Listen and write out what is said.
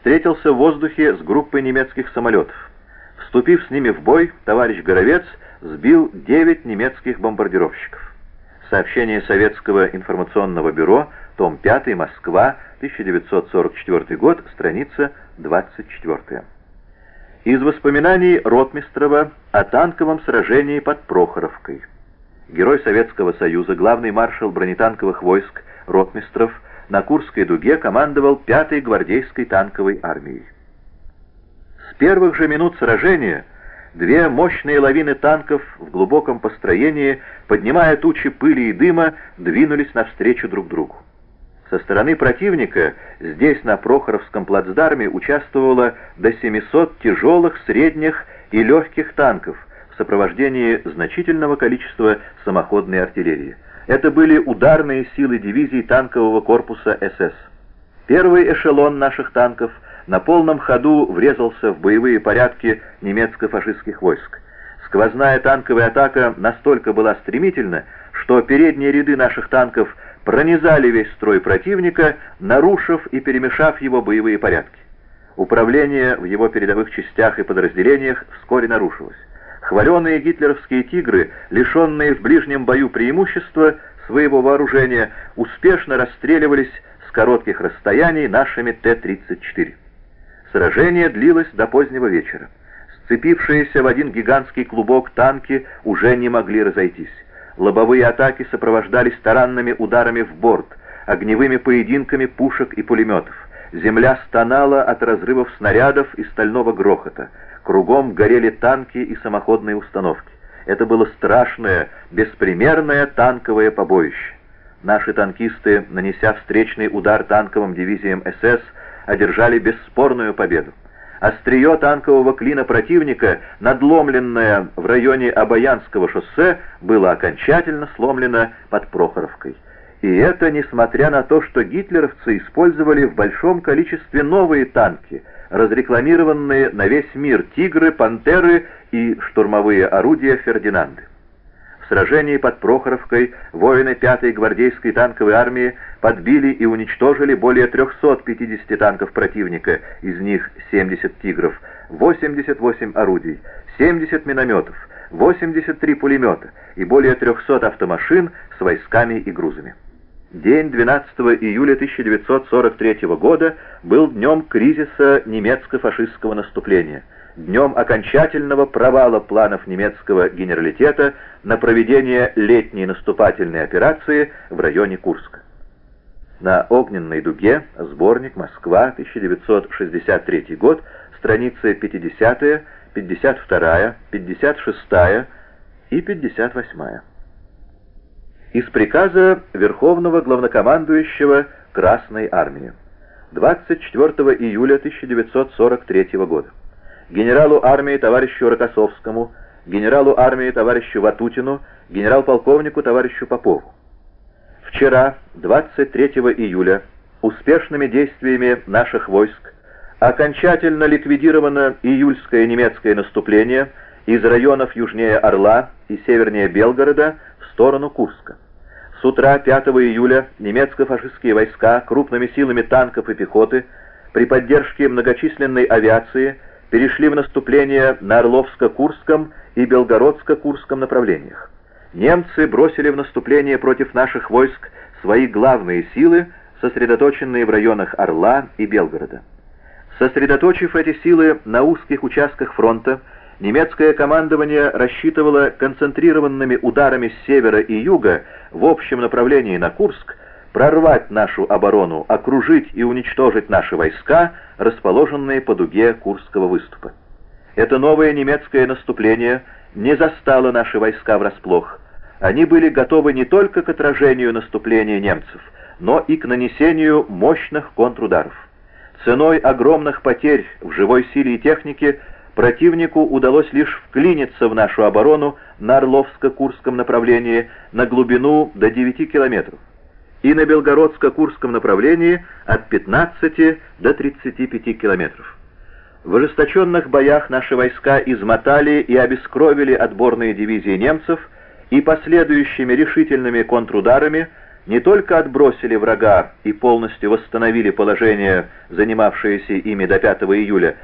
встретился в воздухе с группой немецких самолетов. Вступив с ними в бой, товарищ Горовец сбил 9 немецких бомбардировщиков. Сообщение Советского информационного бюро, том 5, Москва, 1944 год, страница 24. Из воспоминаний Ротмистрова о танковом сражении под Прохоровкой. Герой Советского Союза, главный маршал бронетанковых войск Ротмистров на Курской дуге командовал 5-й гвардейской танковой армией. С первых же минут сражения две мощные лавины танков в глубоком построении, поднимая тучи пыли и дыма, двинулись навстречу друг другу. Со стороны противника здесь, на Прохоровском плацдарме, участвовало до 700 тяжелых, средних и легких танков в сопровождении значительного количества самоходной артиллерии. Это были ударные силы дивизий танкового корпуса СС. Первый эшелон наших танков на полном ходу врезался в боевые порядки немецко-фашистских войск. Сквозная танковая атака настолько была стремительна, что передние ряды наших танков пронизали весь строй противника, нарушив и перемешав его боевые порядки. Управление в его передовых частях и подразделениях вскоре нарушилось. Хваленые гитлеровские «Тигры», лишенные в ближнем бою преимущества своего вооружения, успешно расстреливались с коротких расстояний нашими Т-34. Сражение длилось до позднего вечера. Сцепившиеся в один гигантский клубок танки уже не могли разойтись. Лобовые атаки сопровождались таранными ударами в борт, огневыми поединками пушек и пулеметов. Земля стонала от разрывов снарядов и стального грохота. Кругом горели танки и самоходные установки. Это было страшное, беспримерное танковое побоище. Наши танкисты, нанеся встречный удар танковым дивизиям СС, одержали бесспорную победу. Острие танкового клина противника, надломленное в районе Обаянского шоссе, было окончательно сломлено под Прохоровкой. И это несмотря на то, что гитлеровцы использовали в большом количестве новые танки, разрекламированные на весь мир «Тигры», «Пантеры» и штурмовые орудия «Фердинанды». В сражении под Прохоровкой воины 5-й гвардейской танковой армии подбили и уничтожили более 350 танков противника, из них 70 «Тигров», 88 орудий, 70 минометов, 83 пулемета и более 300 автомашин с войсками и грузами. День 12 июля 1943 года был днем кризиса немецко-фашистского наступления, днем окончательного провала планов немецкого генералитета на проведение летней наступательной операции в районе Курска. На Огненной дуге, сборник, Москва, 1963 год, страницы 50, 52, 56 и 58. Из приказа Верховного Главнокомандующего Красной Армии. 24 июля 1943 года. Генералу армии товарищу Рокоссовскому, генералу армии товарищу Ватутину, генерал-полковнику товарищу Попову. Вчера, 23 июля, успешными действиями наших войск окончательно ликвидировано июльское немецкое наступление из районов южнее Орла и севернее Белгорода в сторону Курска. С утра 5 июля немецко-фашистские войска крупными силами танков и пехоты при поддержке многочисленной авиации перешли в наступление на Орловско-Курском и Белгородско-Курском направлениях. Немцы бросили в наступление против наших войск свои главные силы, сосредоточенные в районах Орла и Белгорода. Сосредоточив эти силы на узких участках фронта, немецкое командование рассчитывало концентрированными ударами с севера и юга в общем направлении на Курск прорвать нашу оборону, окружить и уничтожить наши войска, расположенные по дуге Курского выступа. Это новое немецкое наступление не застало наши войска врасплох. Они были готовы не только к отражению наступления немцев, но и к нанесению мощных контрударов. Ценой огромных потерь в живой силе и технике противнику удалось лишь вклиниться в нашу оборону на Орловско-Курском направлении на глубину до 9 километров и на Белгородско-Курском направлении от 15 до 35 километров. В ожесточенных боях наши войска измотали и обескровили отборные дивизии немцев, и последующими решительными контрударами не только отбросили врага и полностью восстановили положение, занимавшееся ими до 5 июля,